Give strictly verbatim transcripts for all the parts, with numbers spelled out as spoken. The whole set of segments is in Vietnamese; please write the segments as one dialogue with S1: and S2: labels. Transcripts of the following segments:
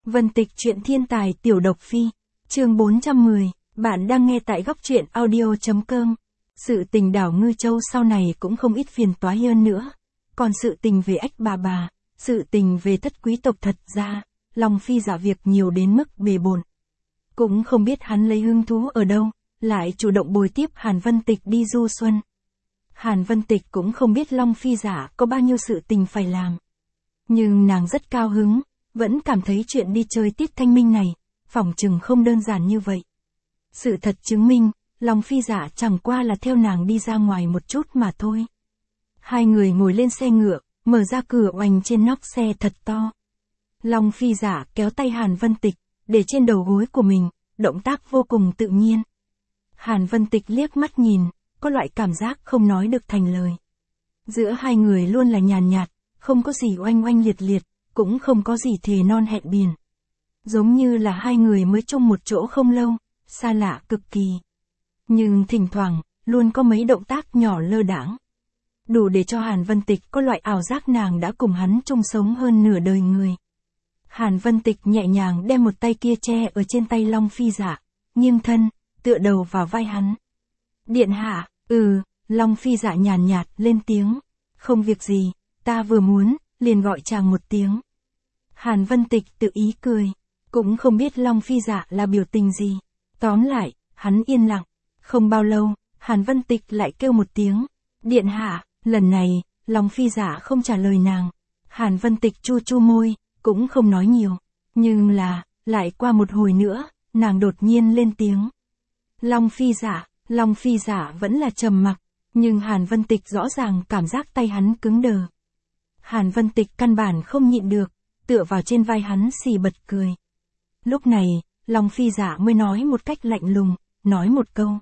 S1: Vân Tịch truyện thiên tài tiểu độc phi, chương bốn trăm mười, bạn đang nghe tại góc truyện audio.com. Sự tình đảo Ngư Châu sau này cũng không ít phiền toái hơn nữa. Còn sự tình về ách bà bà, sự tình về thất quý tộc thật ra, Long Phi giả việc nhiều đến mức bề bộn. Cũng không biết hắn lấy hứng thú ở đâu, lại chủ động bồi tiếp Hàn Vân Tịch đi du xuân. Hàn Vân Tịch cũng không biết Long Phi giả có bao nhiêu sự tình phải làm. Nhưng nàng rất cao hứng, vẫn cảm thấy chuyện đi chơi tiết thanh minh này, phỏng chừng không đơn giản như vậy. Sự thật chứng minh, Long Phi giả chẳng qua là theo nàng đi ra ngoài một chút mà thôi. Hai người ngồi lên xe ngựa, mở ra cửa oành trên nóc xe thật to. Long Phi giả kéo tay Hàn Vân Tịch, để trên đầu gối của mình, động tác vô cùng tự nhiên. Hàn Vân Tịch liếc mắt nhìn, có loại cảm giác không nói được thành lời. Giữa hai người luôn là nhàn nhạt, không có gì oanh oanh liệt liệt, cũng không có gì thề non hẹn biển. Giống như là hai người mới chung một chỗ không lâu, xa lạ cực kỳ. Nhưng thỉnh thoảng, luôn có mấy động tác nhỏ lơ đãng, đủ để cho Hàn Vân Tịch có loại ảo giác nàng đã cùng hắn chung sống hơn nửa đời người. Hàn Vân Tịch nhẹ nhàng đem một tay kia che ở trên tay Long Phi giả, nghiêng thân, tựa đầu vào vai hắn. Điện hạ, ừ, Long Phi giả nhàn nhạt lên tiếng, không việc gì, ta vừa muốn, liền gọi chàng một tiếng. Hàn Vân Tịch tự ý cười, cũng không biết Long Phi giả là biểu tình gì. Tóm lại, hắn yên lặng, không bao lâu, Hàn Vân Tịch lại kêu một tiếng, điện hạ, lần này, Long Phi giả không trả lời nàng. Hàn Vân Tịch chu chu môi, cũng không nói nhiều, nhưng là, lại qua một hồi nữa, nàng đột nhiên lên tiếng. Long Phi giả, Long Phi giả vẫn là trầm mặc, nhưng Hàn Vân Tịch rõ ràng cảm giác tay hắn cứng đờ. Hàn Vân Tịch căn bản không nhịn được, tựa vào trên vai hắn xì bật cười. Lúc này, Long Phi giả mới nói một cách lạnh lùng, nói một câu.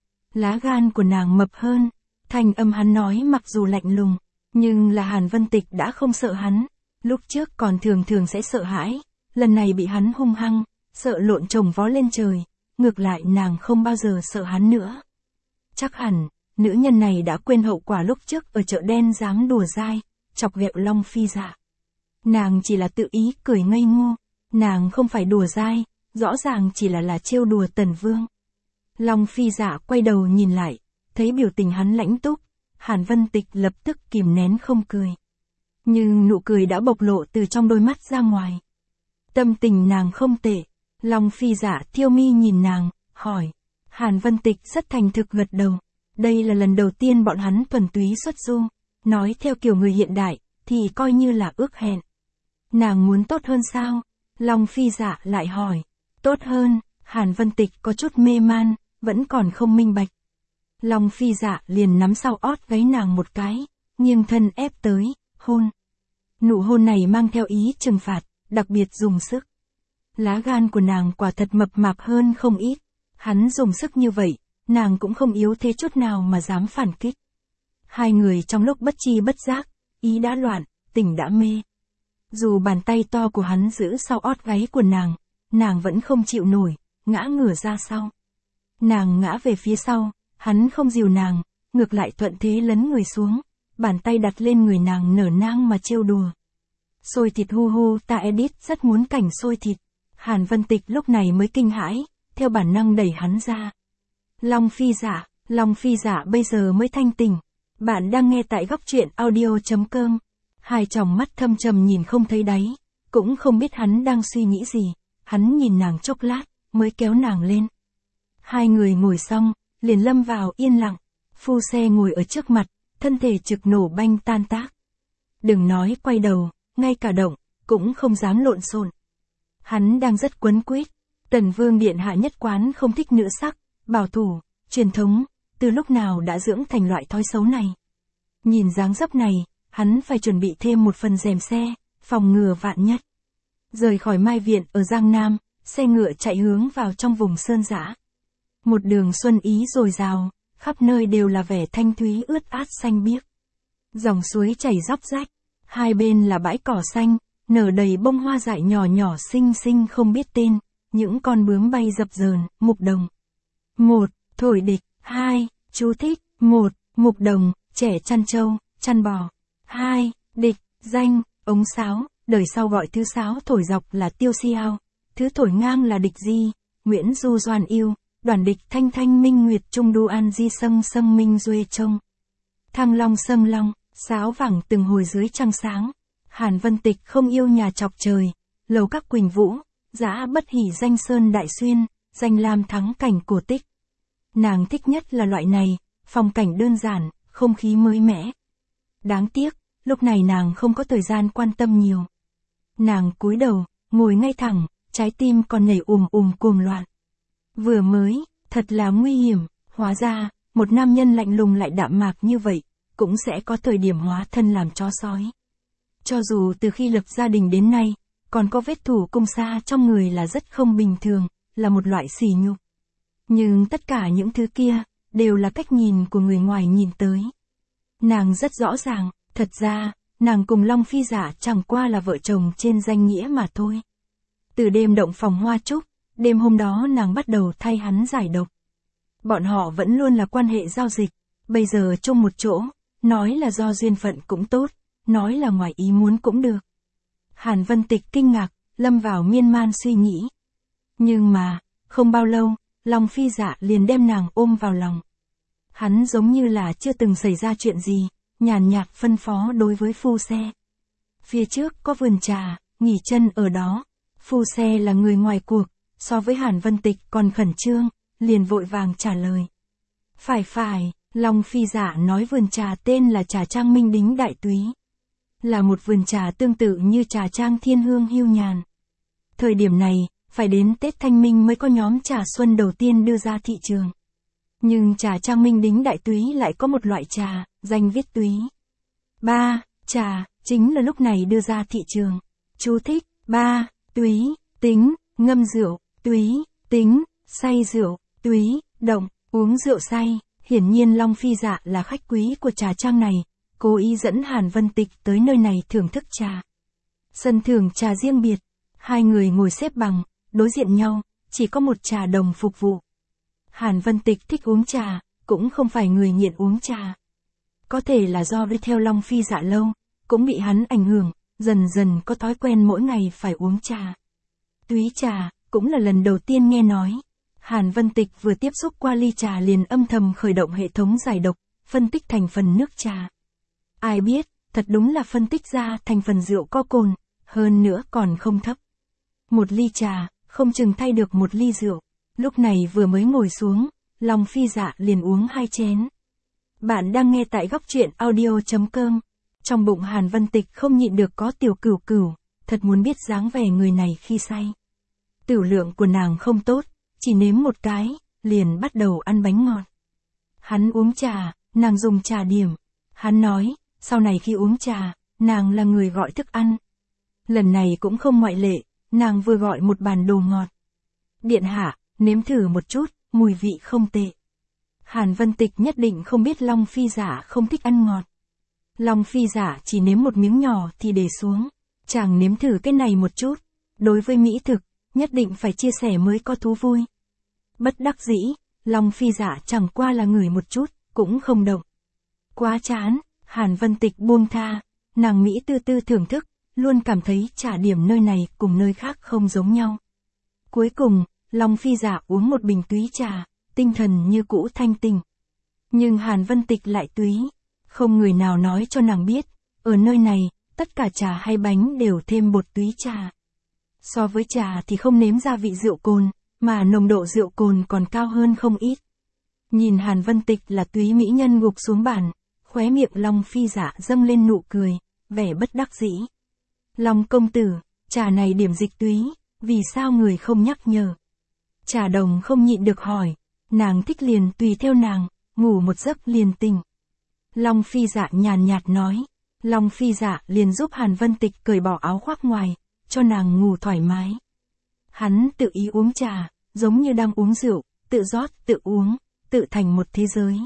S1: Lá gan của nàng mập hơn, thành âm hắn nói mặc dù lạnh lùng, nhưng là Hàn Vân Tịch đã không sợ hắn. Lúc trước còn thường thường sẽ sợ hãi, lần này bị hắn hung hăng, sợ lộn chồng vó lên trời, ngược lại nàng không bao giờ sợ hắn nữa. Chắc hẳn, nữ nhân này đã quên hậu quả lúc trước ở chợ đen dám đùa dai, chọc ghẹo Long Phi giả. Nàng chỉ là tự ý cười ngây ngô, nàng không phải đùa dai, rõ ràng chỉ là là trêu đùa Tần Vương. Long Phi giả quay đầu nhìn lại, thấy biểu tình hắn lãnh túc, Hàn Vân Tịch lập tức kìm nén không cười. Nhưng nụ cười đã bộc lộ từ trong đôi mắt ra ngoài. Tâm tình nàng không tệ, Long Phi giả thiêu mi nhìn nàng, hỏi. Hàn Vân Tịch rất thành thực gật đầu. Đây là lần đầu tiên bọn hắn thuần túy xuất du, nói theo kiểu người hiện đại, thì coi như là ước hẹn. Nàng muốn tốt hơn sao? Long Phi giả lại hỏi. Tốt hơn, Hàn Vân Tịch có chút mê man, vẫn còn không minh bạch. Long Phi giả liền nắm sau ót gáy nàng một cái, nghiêng thân ép tới, hôn. Nụ hôn này mang theo ý trừng phạt, đặc biệt dùng sức. Lá gan của nàng quả thật mập mạp hơn không ít. Hắn dùng sức như vậy, nàng cũng không yếu thế chút nào mà dám phản kích. Hai người trong lúc bất chi bất giác, ý đã loạn, tình đã mê. Dù bàn tay to của hắn giữ sau ót gáy của nàng, nàng vẫn không chịu nổi, ngã ngửa ra sau. Nàng ngã về phía sau, hắn không dìu nàng, ngược lại thuận thế lấn người xuống, bàn tay đặt lên người nàng nở nang mà trêu đùa. Xôi thịt hu hu, ta edit rất muốn cảnh xôi thịt. Hàn Vân Tịch lúc này mới kinh hãi, theo bản năng đẩy hắn ra. Long Phi giả, Long Phi giả bây giờ mới thanh tỉnh. Bạn đang nghe tại góc truyện audio.com. Hai tròng mắt thâm trầm nhìn không thấy đáy, cũng không biết hắn đang suy nghĩ gì. Hắn nhìn nàng chốc lát, mới kéo nàng lên. Hai người ngồi xong, liền lâm vào yên lặng. Phu xe ngồi ở trước mặt, thân thể trực nổ banh tan tác. Đừng nói quay đầu, ngay cả động, cũng không dám lộn xộn. Hắn đang rất quấn quýt. Tần Vương điện hạ nhất quán không thích nữ sắc, bảo thủ, truyền thống, từ lúc nào đã dưỡng thành loại thói xấu này. Nhìn dáng dấp này, hắn phải chuẩn bị thêm một phần rèm xe, phòng ngừa vạn nhất. Rời khỏi Mai Viện ở Giang Nam, xe ngựa chạy hướng vào trong vùng sơn dã. Một đường xuân ý dồi dào, khắp nơi đều là vẻ thanh thúy ướt át xanh biếc. Dòng suối chảy róc rách, hai bên là bãi cỏ xanh, nở đầy bông hoa dại nhỏ nhỏ xinh xinh không biết tên, những con bướm bay dập dờn, mục đồng. Một, thổi địch, hai, chú thích, một, mục đồng, trẻ chăn trâu, chăn bò. Hai, địch, danh, ống sáo, đời sau gọi thứ sáo thổi dọc là tiêu xiao, thứ thổi ngang là địch di, Nguyễn Du Doan yêu, đoàn địch thanh thanh minh nguyệt trung đu an di sâng sâng minh duê trông. Thăng long sâng long, sáo vẳng từng hồi dưới trăng sáng. Hàn Vân Tịch không yêu nhà chọc trời, lầu các Quỳnh Vũ, dã bất hỉ danh sơn đại xuyên, danh lam thắng cảnh cổ tích. Nàng thích nhất là loại này, phong cảnh đơn giản, không khí mới mẻ. Đáng tiếc, lúc này nàng không có thời gian quan tâm nhiều. Nàng cúi đầu, ngồi ngay thẳng, trái tim còn nhảy ùm ùm cuồng loạn. Vừa mới, thật là nguy hiểm, hóa ra, một nam nhân lạnh lùng lại đạm mạc như vậy, cũng sẽ có thời điểm hóa thân làm chó sói. Cho dù từ khi lập gia đình đến nay, còn có vết thủ cung xa trong người là rất không bình thường, là một loại sỉ nhục. Nhưng tất cả những thứ kia, đều là cách nhìn của người ngoài nhìn tới. Nàng rất rõ ràng, thật ra, nàng cùng Long Phi Dạ chẳng qua là vợ chồng trên danh nghĩa mà thôi. Từ đêm động phòng hoa trúc, đêm hôm đó nàng bắt đầu thay hắn giải độc. Bọn họ vẫn luôn là quan hệ giao dịch, bây giờ chung một chỗ, nói là do duyên phận cũng tốt, nói là ngoài ý muốn cũng được. Hàn Vân Tịch kinh ngạc, lâm vào miên man suy nghĩ. Nhưng mà, không bao lâu, Long Phi Dạ liền đem nàng ôm vào lòng. Hắn giống như là chưa từng xảy ra chuyện gì, nhàn nhạt phân phó đối với phu xe. Phía trước có vườn trà, nghỉ chân ở đó. Phu xe là người ngoài cuộc, so với Hàn Vân Tịch còn khẩn trương, liền vội vàng trả lời. Phải phải, Long Phi Dạ nói vườn trà tên là Trà Trang Minh Đính Đại Túy. Là một vườn trà tương tự như Trà Trang Thiên Hương Hưu Nhàn. Thời điểm này, phải đến Tết Thanh Minh mới có nhóm trà xuân đầu tiên đưa ra thị trường. Nhưng Trà Trang Minh Đính Đại Túy lại có một loại trà, danh viết túy. Ba, trà, chính là lúc này đưa ra thị trường. Chú thích, ba, túy, tính, ngâm rượu, túy, tính, say rượu, túy, động, uống rượu say. Hiển nhiên Long Phi Dạ là khách quý của Trà Trang này, cố ý dẫn Hàn Vân Tịch tới nơi này thưởng thức trà. Sân thưởng trà riêng biệt, hai người ngồi xếp bằng, đối diện nhau, chỉ có một trà đồng phục vụ. Hàn Vân Tịch thích uống trà, cũng không phải người nghiện uống trà. Có thể là do đi theo Long Phi Dạ lâu, cũng bị hắn ảnh hưởng, dần dần có thói quen mỗi ngày phải uống trà. Túy trà, cũng là lần đầu tiên nghe nói. Hàn Vân Tịch vừa tiếp xúc qua ly trà liền âm thầm khởi động hệ thống giải độc, phân tích thành phần nước trà. Ai biết, thật đúng là phân tích ra thành phần rượu có cồn, hơn nữa còn không thấp. Một ly trà, không chừng thay được một ly rượu. Lúc này vừa mới ngồi xuống, Long Phi Dạ liền uống hai chén. Bạn đang nghe tại góc truyện audio chấm com. Trong bụng Hàn Vân Tịch không nhịn được có tiểu cửu cửu, thật muốn biết dáng vẻ người này khi say. Tửu lượng của nàng không tốt, chỉ nếm một cái, liền bắt đầu ăn bánh ngọt. Hắn uống trà, nàng dùng trà điểm. Hắn nói, sau này khi uống trà, nàng là người gọi thức ăn. Lần này cũng không ngoại lệ, nàng vừa gọi một bàn đồ ngọt. Điện hạ, nếm thử một chút, mùi vị không tệ. Hàn Vân Tịch nhất định không biết Long Phi Dạ không thích ăn ngọt. Long Phi Dạ chỉ nếm một miếng nhỏ thì để xuống. Chàng nếm thử cái này một chút. Đối với mỹ thực, nhất định phải chia sẻ mới có thú vui. Bất đắc dĩ, Long Phi Dạ chẳng qua là ngửi một chút, cũng không động. Quá chán, Hàn Vân Tịch buông tha. Nàng Mỹ tư tư thưởng thức, luôn cảm thấy trà điểm nơi này cùng nơi khác không giống nhau. Cuối cùng, Long Phi Dạ uống một bình túy trà, tinh thần như cũ thanh tỉnh. Nhưng Hàn Vân Tịch lại túy. Không người nào nói cho nàng biết, ở nơi này, tất cả trà hay bánh đều thêm bột túy trà. So với trà thì không nếm ra vị rượu cồn, mà nồng độ rượu cồn còn cao hơn không ít. Nhìn Hàn Vân Tịch là túy mỹ nhân gục xuống bàn, khóe miệng Long Phi Dạ dâng lên nụ cười, vẻ bất đắc dĩ. Long công tử, trà này điểm dịch túy, vì sao người không nhắc nhở? Trà đồng không nhịn được hỏi, nàng thích liền tùy theo nàng, ngủ một giấc liền tỉnh. Long Phi Dạ nhàn nhạt nói, Long Phi Dạ liền giúp Hàn Vân Tịch cởi bỏ áo khoác ngoài, cho nàng ngủ thoải mái. Hắn tự ý uống trà, giống như đang uống rượu, tự rót, tự uống, tự thành một thế giới.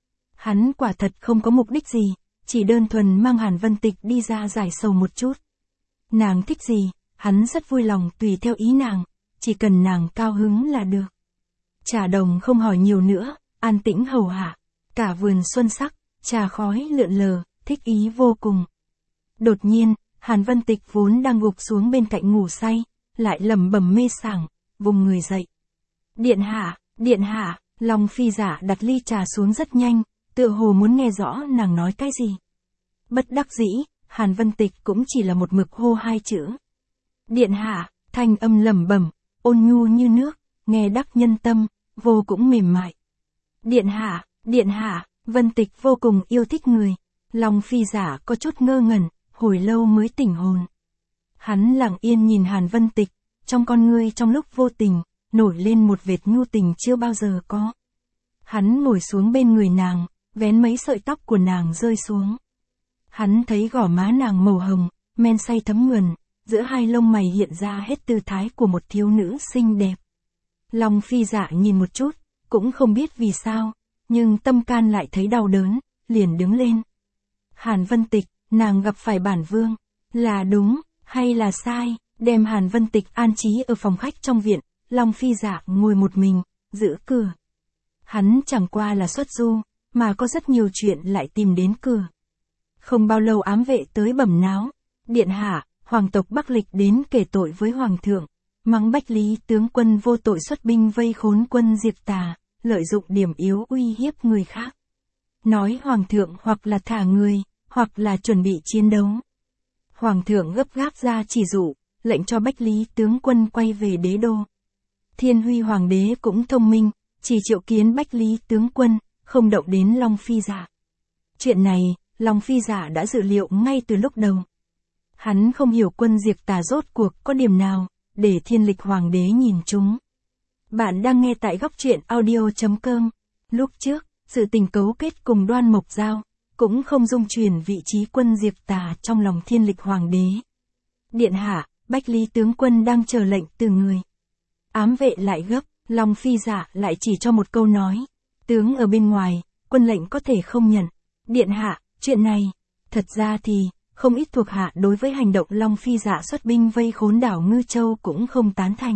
S1: Hắn quả thật không có mục đích gì, chỉ đơn thuần mang Hàn Vân Tịch đi ra giải sầu một chút. Nàng thích gì, hắn rất vui lòng tùy theo ý nàng, chỉ cần nàng cao hứng là được. Trà đồng không hỏi nhiều nữa, an tĩnh hầu hạ, cả vườn xuân sắc, trà khói lượn lờ, thích ý vô cùng. Đột nhiên, Hàn Vân Tịch vốn đang gục xuống bên cạnh ngủ say, lại lẩm bẩm mê sảng, vùng người dậy. Điện hạ, điện hạ, Long Phi Dạ đặt ly trà xuống rất nhanh, tựa hồ muốn nghe rõ nàng nói cái gì. Bất đắc dĩ, Hàn Vân Tịch cũng chỉ là một mực hô hai chữ. Điện hạ, thanh âm lẩm bẩm, ôn nhu như nước, nghe đắc nhân tâm, vô cũng mềm mại. Điện hạ, điện hạ, Vân Tịch vô cùng yêu thích người. Long Phi Dạ có chút ngơ ngẩn, hồi lâu mới tỉnh hồn. Hắn lặng yên nhìn Hàn Vân Tịch, trong con ngươi trong lúc vô tình, nổi lên một vệt nhu tình chưa bao giờ có. Hắn ngồi xuống bên người nàng, vén mấy sợi tóc của nàng rơi xuống. Hắn thấy gò má nàng màu hồng, men say thấm nhuần, giữa hai lông mày hiện ra hết tư thái của một thiếu nữ xinh đẹp. Long Phi Dạ nhìn một chút, cũng không biết vì sao, nhưng tâm can lại thấy đau đớn, liền đứng lên. Hàn Vân Tịch, nàng gặp phải bản vương, là đúng, hay là sai, đem Hàn Vân Tịch an trí ở phòng khách trong viện, Long Phi Dạ ngồi một mình, giữ cửa. Hắn chẳng qua là xuất du, mà có rất nhiều chuyện lại tìm đến cửa. Không bao lâu ám vệ tới bẩm náo, điện hạ, hoàng tộc Bắc Lịch đến kể tội với hoàng thượng, mắng Bách Lý tướng quân vô tội xuất binh vây khốn quân Diệp Tà, lợi dụng điểm yếu uy hiếp người khác. Nói hoàng thượng hoặc là thả người, hoặc là chuẩn bị chiến đấu. Hoàng thượng gấp gáp ra chỉ dụ, lệnh cho Bách Lý tướng quân quay về đế đô. Thiên Huy hoàng đế cũng thông minh, chỉ triệu kiến Bách Lý tướng quân, không động đến Long Phi Dạ. Chuyện này, Long Phi Dạ đã dự liệu ngay từ lúc đầu. Hắn không hiểu quân Diệp Tà rốt cuộc có điểm nào, để Thiên Lịch hoàng đế nhìn chúng. Bạn đang nghe tại góc truyện audio chấm com. Lúc trước, sự tình cấu kết cùng Đoan Mộc Giao, cũng không dung truyền vị trí quân Diệp Tà trong lòng Thiên Lịch hoàng đế. Điện hạ, Bách Lý tướng quân đang chờ lệnh từ người. Ám vệ lại gấp, Long Phi Dạ lại chỉ cho một câu nói. Tướng ở bên ngoài, quân lệnh có thể không nhận. Điện hạ, chuyện này, thật ra thì, không ít thuộc hạ đối với hành động Long Phi Dạ xuất binh vây khốn đảo Ngư Châu cũng không tán thành.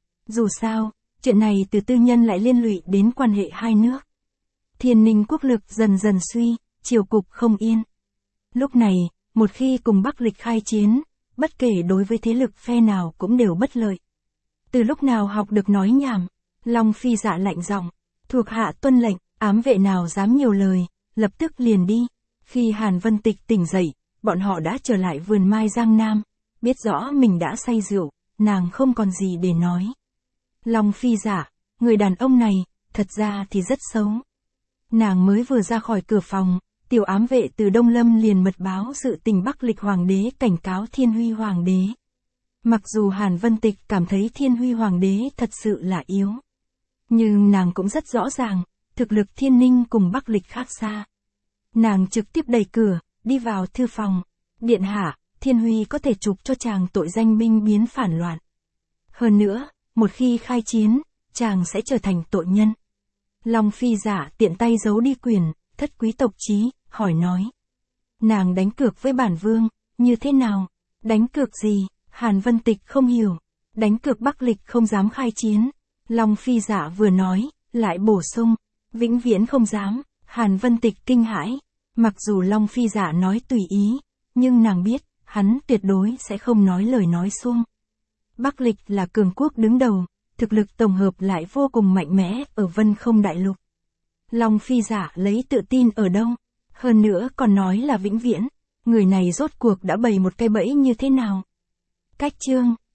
S1: Dù sao, chuyện này từ tư nhân lại liên lụy đến quan hệ hai nước. Thiên Ninh quốc lực dần dần suy, triều cục không yên. Lúc này, một khi cùng Bắc Lịch khai chiến, bất kể đối với thế lực phe nào cũng đều bất lợi. Từ lúc nào học được nói nhảm, Long Phi Dạ lạnh giọng, thuộc hạ tuân lệnh, ám vệ nào dám nhiều lời, lập tức liền đi. Khi Hàn Vân Tịch tỉnh dậy, bọn họ đã trở lại vườn mai Giang Nam, biết rõ mình đã say rượu, nàng không còn gì để nói. Long Phi Dạ, người đàn ông này, thật ra thì rất xấu. Nàng mới vừa ra khỏi cửa phòng, tiểu ám vệ từ Đông Lâm liền mật báo sự tình Bắc Lịch hoàng đế cảnh cáo Thiên Huy hoàng đế. Mặc dù Hàn Vân Tịch cảm thấy Thiên Huy hoàng đế thật sự là yếu, nhưng nàng cũng rất rõ ràng, thực lực Thiên Ninh cùng Bắc Lịch khác xa. Nàng trực tiếp đẩy cửa, đi vào thư phòng. Điện hạ, Thiên Huy có thể chụp cho chàng tội danh binh biến phản loạn. Hơn nữa, một khi khai chiến, chàng sẽ trở thành tội nhân. Long Phi Dạ tiện tay giấu đi quyền, thất quý tộc chí, hỏi nói. Nàng đánh cược với bản vương, như thế nào? Đánh cược gì? Hàn Vân Tịch không hiểu. Đánh cược Bắc Lịch không dám khai chiến. Long Phi Dạ vừa nói, lại bổ sung. Vĩnh viễn không dám. Hàn Vân Tịch kinh hãi. Mặc dù Long Phi Dạ nói tùy ý, nhưng nàng biết, hắn tuyệt đối sẽ không nói lời nói suông. Bắc Lịch là cường quốc đứng đầu, thực lực tổng hợp lại vô cùng mạnh mẽ ở Vân Không Đại Lục. Long Phi Dạ lấy tự tin ở đâu? Hơn nữa còn nói là vĩnh viễn. Người này rốt cuộc đã bày một cái bẫy như thế nào? Cách chương